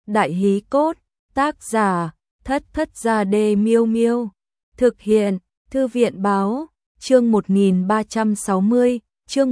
Đại hí cốt, tác giả, Thất Thất Gia Đê Miêu Miêu. Thực hiện, Thư viện báo, chương 1360, chương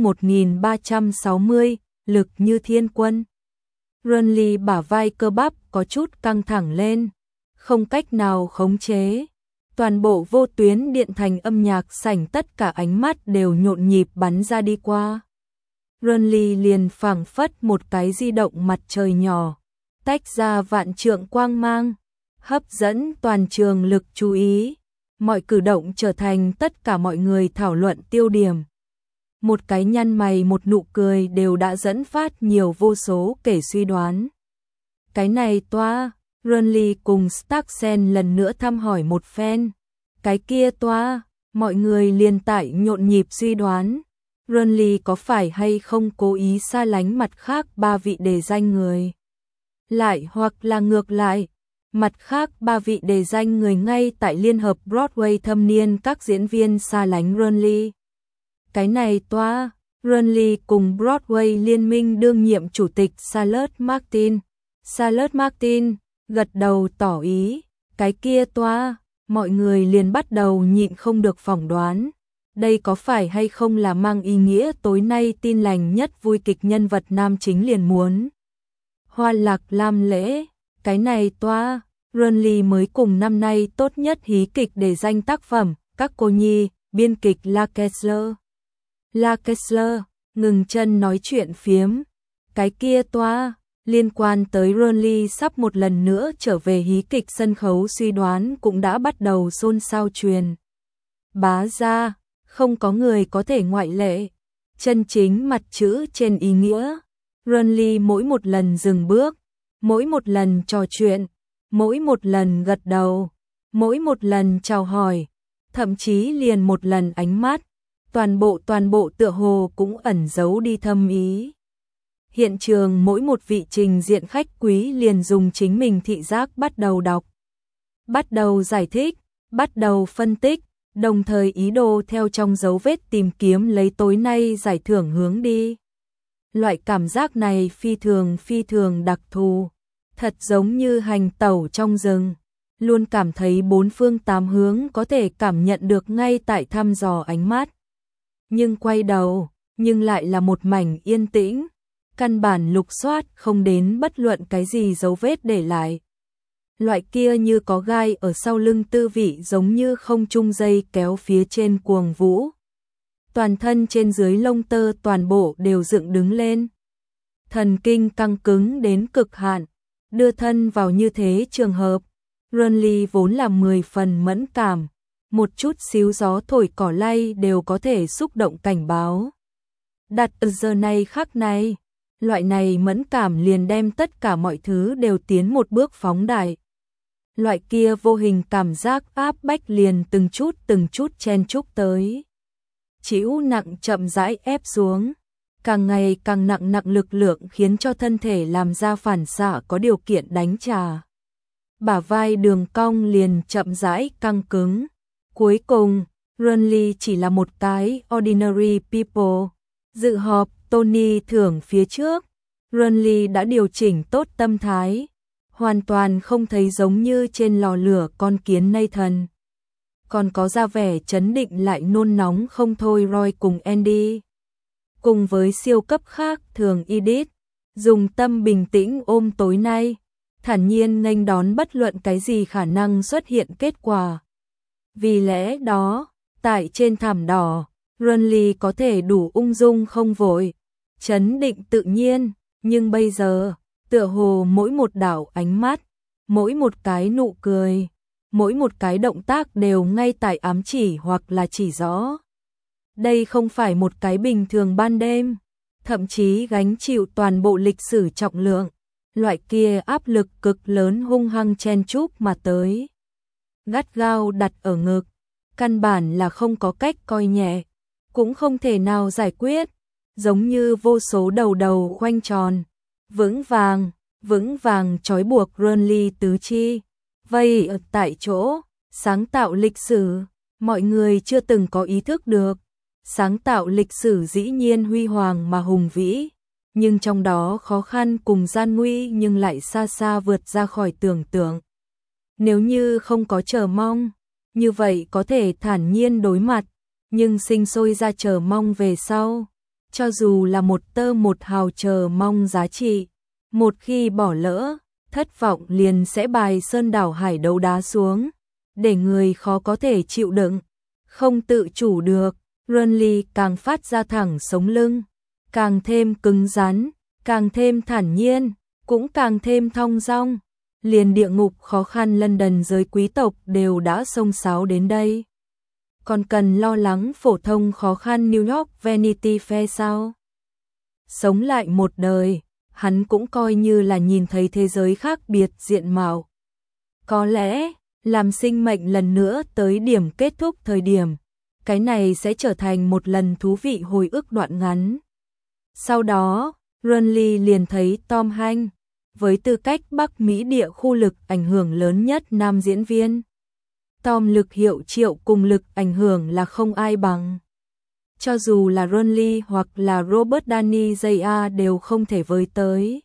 1360, lực như thiên quân. Renly bả vai cơ bắp có chút căng thẳng lên, không cách nào khống chế. Toàn bộ vô tuyến điện thành âm nhạc sảnh tất cả ánh mắt đều nhộn nhịp bắn ra đi qua. Renly liền phảng phất một cái di động mặt trời nhỏ, tách ra vạn trượng quang mang, hấp dẫn toàn trường lực chú ý. Mọi cử động trở thành tất cả mọi người thảo luận tiêu điểm. Một cái nhăn mày một nụ cười đều đã dẫn phát nhiều vô số kẻ suy đoán. Cái này toa, Renly cùng Starksen lần nữa thăm hỏi một phen. Cái kia toa, mọi người liền tại nhộn nhịp suy đoán. Renly có phải hay không cố ý xa lánh mặt khác ba vị đề danh người. Lại hoặc là ngược lại, mặt khác ba vị đề danh người ngay tại Liên hợp Broadway thâm niên các diễn viên xa lánh Renly. Cái này toa, Renly cùng Broadway liên minh đương nhiệm chủ tịch Charlotte Martin. Charlotte Martin gật đầu tỏ ý, cái kia toa, mọi người liền bắt đầu nhịn không được phỏng đoán. Đây có phải hay không là mang ý nghĩa tối nay tin lành nhất vui kịch nhân vật nam chính liền muốn Hoa Lạc Lam lễ. Cái này toa, Renly mới cùng năm nay tốt nhất hí kịch để danh tác phẩm, các cô nhi, biên kịch La Kessler. La Kessler, ngừng chân nói chuyện phiếm. Cái kia toa, liên quan tới Renly sắp một lần nữa trở về hí kịch sân khấu suy đoán cũng đã bắt đầu xôn xao truyền bá ra, không có người có thể ngoại lệ. Chân chính mặt chữ trên ý nghĩa, Renly mỗi một lần dừng bước, mỗi một lần trò chuyện, mỗi một lần gật đầu, mỗi một lần chào hỏi, thậm chí liền một lần ánh mắt, toàn bộ tựa hồ cũng ẩn giấu đi thâm ý. Hiện trường mỗi một vị trình diện khách quý liền dùng chính mình thị giác bắt đầu đọc, bắt đầu giải thích, bắt đầu phân tích, đồng thời ý đồ theo trong dấu vết tìm kiếm lấy tối nay giải thưởng hướng đi. Loại cảm giác này phi thường đặc thù, thật giống như hành tẩu trong rừng, luôn cảm thấy bốn phương tám hướng có thể cảm nhận được ngay tại thăm dò ánh mắt. Nhưng quay đầu, nhưng lại là một mảnh yên tĩnh, căn bản lục soát không đến bất luận cái gì dấu vết để lại. Loại kia như có gai ở sau lưng tư vị giống như không trung dây kéo phía trên cuồng vũ. Toàn thân trên dưới lông tơ toàn bộ đều dựng đứng lên. Thần kinh căng cứng đến cực hạn, đưa thân vào như thế trường hợp. Renly vốn là 10 phần mẫn cảm, một chút xíu gió thổi cỏ lay đều có thể xúc động cảnh báo. Đặt giờ này khắc này, loại này mẫn cảm liền đem tất cả mọi thứ đều tiến một bước phóng đại. Loại kia vô hình cảm giác áp bách liền từng chút chen chúc tới. Chịu nặng chậm rãi ép xuống, càng ngày càng nặng lực lượng khiến cho thân thể làm ra phản xạ có điều kiện đánh trả. Bả vai đường cong liền chậm rãi căng cứng. Cuối cùng, Renly chỉ là một cái ordinary people. Dự họp Tony thưởng phía trước, Renly đã điều chỉnh tốt tâm thái, hoàn toàn không thấy giống như trên lò lửa con kiến Nathan. Còn có ra vẻ chấn định lại nôn nóng không thôi Roy cùng Andy. Cùng với siêu cấp khác thường Edith, dùng tâm bình tĩnh ôm tối nay, thản nhiên nghênh đón bất luận cái gì khả năng xuất hiện kết quả. Vì lẽ đó, tại trên thảm đỏ, Renly có thể đủ ung dung không vội, chấn định tự nhiên, nhưng bây giờ, tựa hồ mỗi một đạo ánh mắt, mỗi một cái nụ cười, mỗi một cái động tác đều ngay tại ám chỉ hoặc là chỉ rõ. Đây không phải một cái bình thường ban đêm, thậm chí gánh chịu toàn bộ lịch sử trọng lượng, loại kia áp lực cực lớn hung hăng chen chúc mà tới. Gắt gao đặt ở ngực, căn bản là không có cách coi nhẹ, cũng không thể nào giải quyết, giống như vô số đầu khoanh tròn, vững vàng trói buộc Renly tứ chi, vây ở tại chỗ, sáng tạo lịch sử, mọi người chưa từng có ý thức được, sáng tạo lịch sử dĩ nhiên huy hoàng mà hùng vĩ, nhưng trong đó khó khăn cùng gian nguy nhưng lại xa xa vượt ra khỏi tưởng tượng. Nếu như không có chờ mong, như vậy có thể thản nhiên đối mặt, nhưng sinh sôi ra chờ mong về sau, cho dù là một tơ một hào chờ mong giá trị, một khi bỏ lỡ, thất vọng liền sẽ bài sơn đảo hải đấu đá xuống, để người khó có thể chịu đựng, không tự chủ được. Renly càng phát ra thẳng sống lưng, càng thêm cứng rắn, càng thêm thản nhiên, cũng càng thêm thong dong. Liền địa ngục khó khăn London giới quý tộc đều đã xông xáo đến đây. Còn cần lo lắng phổ thông khó khăn New York Vanity Fair sao? Sống lại một đời, hắn cũng coi như là nhìn thấy thế giới khác biệt diện mạo. Có lẽ, làm sinh mệnh lần nữa tới điểm kết thúc thời điểm, cái này sẽ trở thành một lần thú vị hồi ức đoạn ngắn. Sau đó, Renly liền thấy Tom Hanks, với tư cách Bắc Mỹ địa khu lực ảnh hưởng lớn nhất nam diễn viên. Tom lực hiệu triệu cùng lực ảnh hưởng là không ai bằng. Cho dù là Renly hoặc là Robert Downey Jr. đều không thể với tới.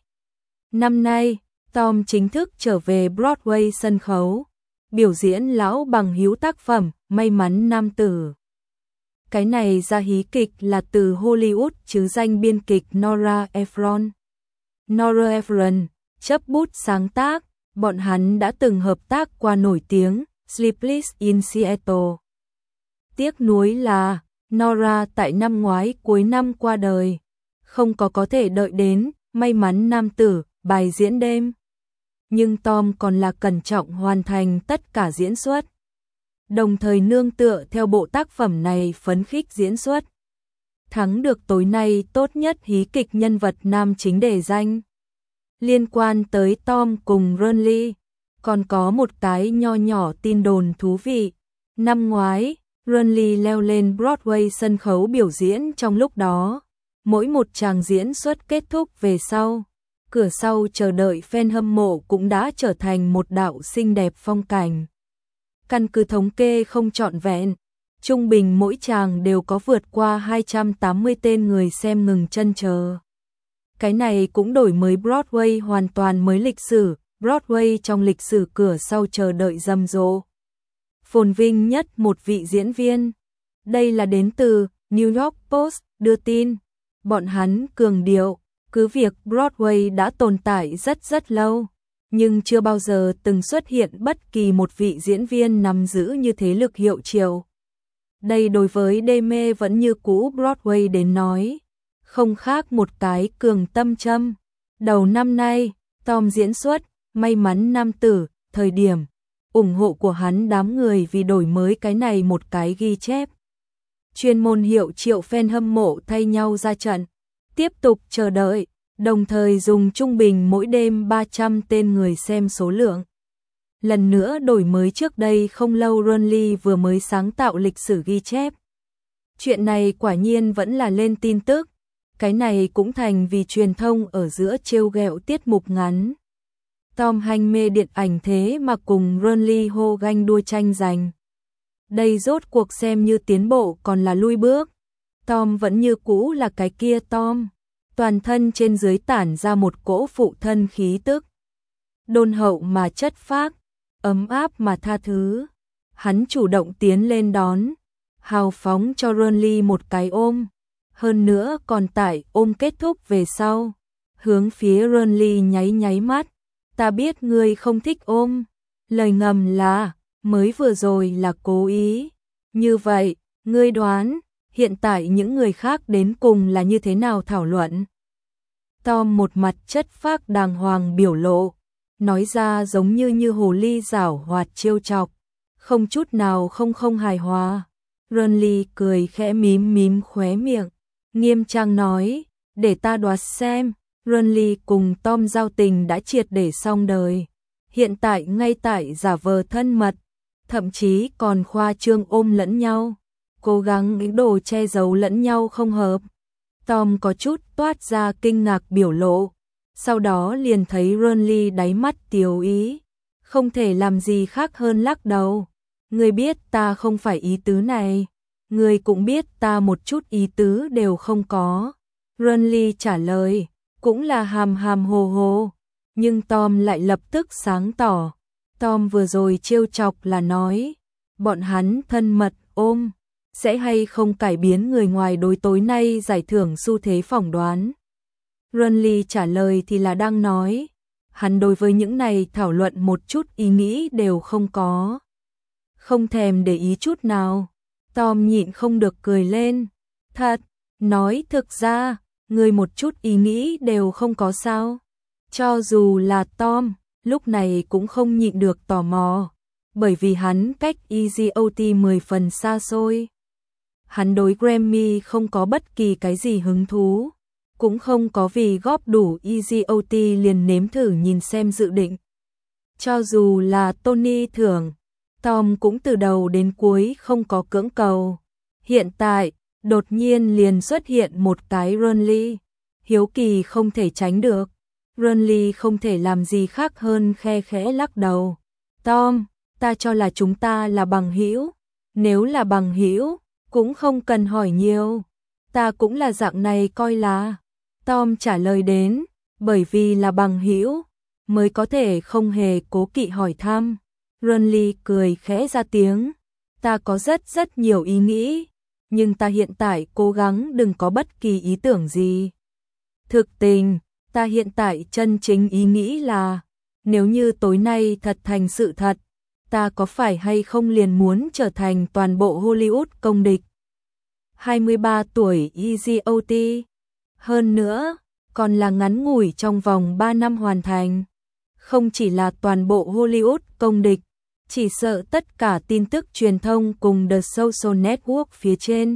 Năm nay, Tom chính thức trở về Broadway sân khấu, biểu diễn lão bằng hữu tác phẩm May mắn nam tử. Cái này ra hí kịch là từ Hollywood chứ danh biên kịch Nora Ephron. Nora Ephron chấp bút sáng tác, bọn hắn đã từng hợp tác qua nổi tiếng Sleepless in Seattle. Tiếc nuối là Nora tại năm ngoái cuối năm qua đời, không có thể đợi đến May mắn nam tử bài diễn đêm. Nhưng Tom còn là cẩn trọng hoàn thành tất cả diễn xuất, đồng thời nương tựa theo bộ tác phẩm này phấn khích diễn xuất. Thắng được tối nay tốt nhất hí kịch nhân vật nam chính đề danh. Liên quan tới Tom cùng Renly, còn có một cái nho nhỏ tin đồn thú vị. Năm ngoái, Renly leo lên Broadway sân khấu biểu diễn trong lúc đó. Mỗi một tràng diễn xuất kết thúc về sau, cửa sau chờ đợi fan hâm mộ cũng đã trở thành một đạo xinh đẹp phong cảnh. Căn cứ thống kê không trọn vẹn, trung bình mỗi tràng đều có vượt qua 280 tên người xem ngừng chân chờ. Cái này cũng đổi mới Broadway hoàn toàn mới lịch sử, Broadway trong lịch sử cửa sau chờ đợi rầm rộ. Phồn vinh nhất một vị diễn viên. Đây là đến từ New York Post đưa tin. Bọn hắn cường điệu, cứ việc Broadway đã tồn tại rất lâu, nhưng chưa bao giờ từng xuất hiện bất kỳ một vị diễn viên nắm giữ như thế lực hiệu triệu. Đây đối với đê mê vẫn như cũ Broadway đến nói, không khác một cái cường tâm châm. Đầu năm nay, Tom diễn xuất May mắn nam tử, thời điểm ủng hộ của hắn đám người vì đổi mới cái này một cái ghi chép. Chuyên môn hiệu triệu fan hâm mộ thay nhau ra trận, tiếp tục chờ đợi, đồng thời dùng trung bình mỗi đêm 300 tên người xem số lượng. Lần nữa đổi mới trước đây không lâu Renly vừa mới sáng tạo lịch sử ghi chép. Chuyện này quả nhiên vẫn là lên tin tức, cái này cũng thành vì truyền thông ở giữa trêu ghẹo tiết mục ngắn. Tom Hanks mê điện ảnh thế mà cùng Renly hô ganh đua tranh giành. Đây rốt cuộc xem như tiến bộ còn là lui bước. Tom vẫn như cũ là cái kia Tom, toàn thân trên dưới tản ra một cỗ phụ thân khí tức. Đôn hậu mà chất phác, ấm áp mà tha thứ. Hắn chủ động tiến lên đón, hào phóng cho Renly một cái ôm. Hơn nữa còn tại ôm kết thúc về sau, hướng phía Renly nháy mắt. Ta biết ngươi không thích ôm. Lời ngầm là, mới vừa rồi là cố ý. Như vậy, ngươi đoán, hiện tại những người khác đến cùng là như thế nào thảo luận? Tom một mặt chất phác đàng hoàng biểu lộ, nói ra giống như hồ ly giảo hoạt trêu chọc, không chút nào không hài hòa. Renly cười khẽ mím khóe miệng, nghiêm trang nói, để ta đoán xem. Renly cùng Tom giao tình đã triệt để xong đời, hiện tại ngay tại giả vờ thân mật, thậm chí còn khoa trương ôm lẫn nhau, cố gắng ý đồ che giấu lẫn nhau không hợp. Tom có chút toát ra kinh ngạc biểu lộ, sau đó liền thấy Renly đáy mắt tiếu ý, không thể làm gì khác hơn lắc đầu. Ngươi biết ta không phải ý tứ này, ngươi cũng biết ta một chút ý tứ đều không có. Renly trả lời, cũng là hàm hàm hồ hồ, nhưng Tom lại lập tức sáng tỏ. Tom vừa rồi trêu chọc là nói, bọn hắn thân mật ôm, sẽ hay không cải biến người ngoài đối tối nay giải thưởng xu thế phỏng đoán. Renly trả lời thì là đang nói, hắn đối với những này thảo luận một chút ý nghĩ đều không có. Không thèm để ý chút nào. Tom nhịn không được cười lên. Thật, nói thực ra, người một chút ý nghĩ đều không có sao. Cho dù là Tom, lúc này cũng không nhịn được tò mò, bởi vì hắn cách EGOT 10 phần xa xôi. Hắn đối Grammy không có bất kỳ cái gì hứng thú, cũng không có vì góp đủ EGOT liền nếm thử nhìn xem dự định. Cho dù là Tony thưởng, Tom cũng từ đầu đến cuối không có cưỡng cầu. Hiện tại, đột nhiên liền xuất hiện một cái Renly. Hiếu kỳ không thể tránh được. Renly không thể làm gì khác hơn khe khẽ lắc đầu. Tom, ta cho là chúng ta là bằng hữu. Nếu là bằng hữu, cũng không cần hỏi nhiều. Ta cũng là dạng này coi là. Tom trả lời đến, bởi vì là bằng hữu mới có thể không hề cố kỵ hỏi thăm. Renly cười khẽ ra tiếng, ta có rất nhiều ý nghĩ, nhưng ta hiện tại cố gắng đừng có bất kỳ ý tưởng gì. Thực tình, ta hiện tại chân chính ý nghĩ là, nếu như tối nay thật thành sự thật, ta có phải hay không liền muốn trở thành toàn bộ Hollywood công địch. 23 tuổi EGOT, hơn nữa, còn là ngắn ngủi trong vòng 3 năm hoàn thành. Không chỉ là toàn bộ Hollywood công địch, chỉ sợ tất cả tin tức truyền thông cùng The Social Network phía trên.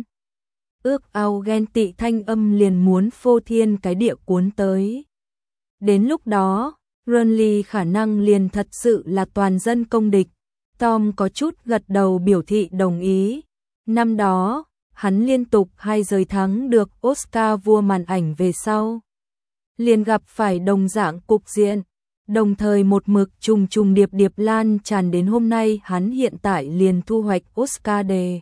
Ước ao ghen tị thanh âm liền muốn phô thiên cái địa cuốn tới. Đến lúc đó, Renly khả năng liền thật sự là toàn dân công địch. Tom có chút gật đầu biểu thị đồng ý. Năm đó, hắn liên tục 2 giới thắng được Oscar vua màn ảnh về sau. Liền gặp phải đồng dạng cục diện. Đồng thời một mực trùng trùng điệp điệp lan tràn đến hôm nay hắn hiện tại liền thu hoạch Oscar đề.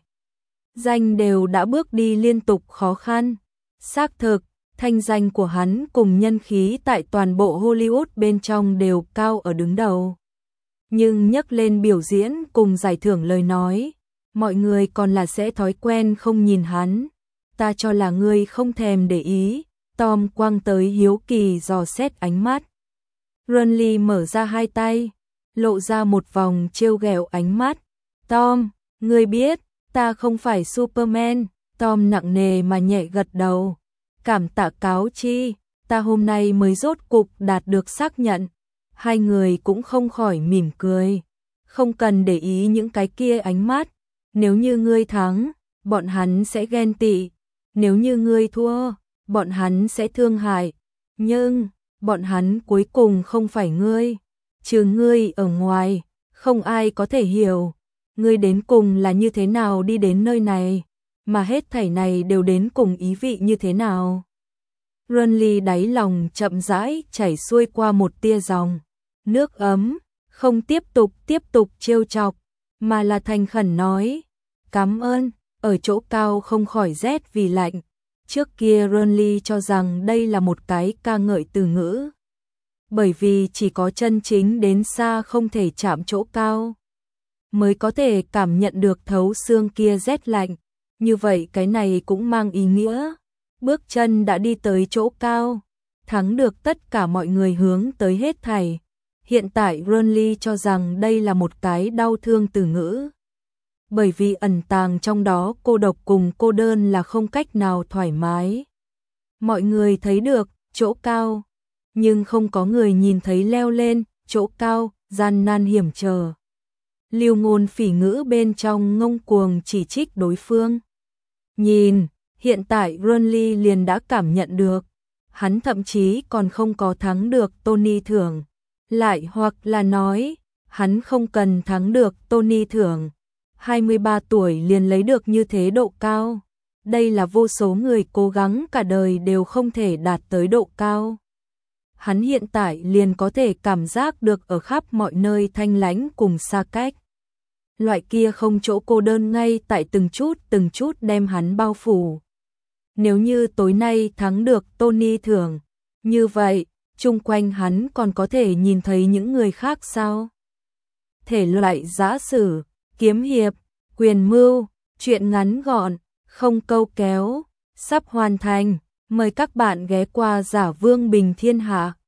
Danh đều đã bước đi liên tục khó khăn. Xác thực, thanh danh của hắn cùng nhân khí tại toàn bộ Hollywood bên trong đều cao ở đứng đầu. Nhưng nhắc lên biểu diễn cùng giải thưởng lời nói, mọi người còn là sẽ thói quen không nhìn hắn. Ta cho là ngươi không thèm để ý. Tom quăng tới hiếu kỳ dò xét ánh mắt. Renly mở ra hai tay, lộ ra một vòng trêu ghẹo ánh mắt. Tom, ngươi biết, ta không phải Superman. Tom nặng nề mà nhẹ gật đầu. Cảm tạ cáo chi, ta hôm nay mới rốt cục đạt được xác nhận. Hai người cũng không khỏi mỉm cười. Không cần để ý những cái kia ánh mắt. Nếu như ngươi thắng, bọn hắn sẽ ghen tị. Nếu như ngươi thua, bọn hắn sẽ thương hại. Nhưng bọn hắn cuối cùng không phải ngươi, trừ ngươi ở ngoài, không ai có thể hiểu, ngươi đến cùng là như thế nào đi đến nơi này, mà hết thảy này đều đến cùng ý vị như thế nào. Renly đáy lòng chậm rãi chảy xuôi qua một tia dòng, nước ấm, không tiếp tục trêu chọc, mà là thành khẩn nói, cảm ơn, ở chỗ cao không khỏi rét vì lạnh. Trước kia Renly cho rằng đây là một cái ca ngợi từ ngữ. Bởi vì chỉ có chân chính đến xa không thể chạm chỗ cao, mới có thể cảm nhận được thấu xương kia rét lạnh. Như vậy cái này cũng mang ý nghĩa. Bước chân đã đi tới chỗ cao, thắng được tất cả mọi người hướng tới hết thảy. Hiện tại Renly cho rằng đây là một cái đau thương từ ngữ. Bởi vì ẩn tàng trong đó cô độc cùng cô đơn là không cách nào thoải mái. Mọi người thấy được chỗ cao, nhưng không có người nhìn thấy leo lên chỗ cao, gian nan hiểm trở. Lưu ngôn phỉ ngữ bên trong ngông cuồng chỉ trích đối phương. Nhìn, hiện tại Renly liền đã cảm nhận được, hắn thậm chí còn không có thắng được Tony thưởng. Lại hoặc là nói, hắn không cần thắng được Tony thưởng. 23 tuổi liền lấy được như thế độ cao. Đây là vô số người cố gắng cả đời đều không thể đạt tới độ cao. Hắn hiện tại liền có thể cảm giác được ở khắp mọi nơi thanh lãnh cùng xa cách. Loại kia không chỗ cô đơn ngay tại từng chút đem hắn bao phủ. Nếu như tối nay thắng được Tony thưởng, Như vậy, chung quanh hắn còn có thể nhìn thấy những người khác sao? Thể loại giã sử, kiếm hiệp, quyền mưu, truyện ngắn gọn, không câu kéo, sắp hoàn thành. Mời các bạn ghé qua Giả Vương Bình Thiên Hạ.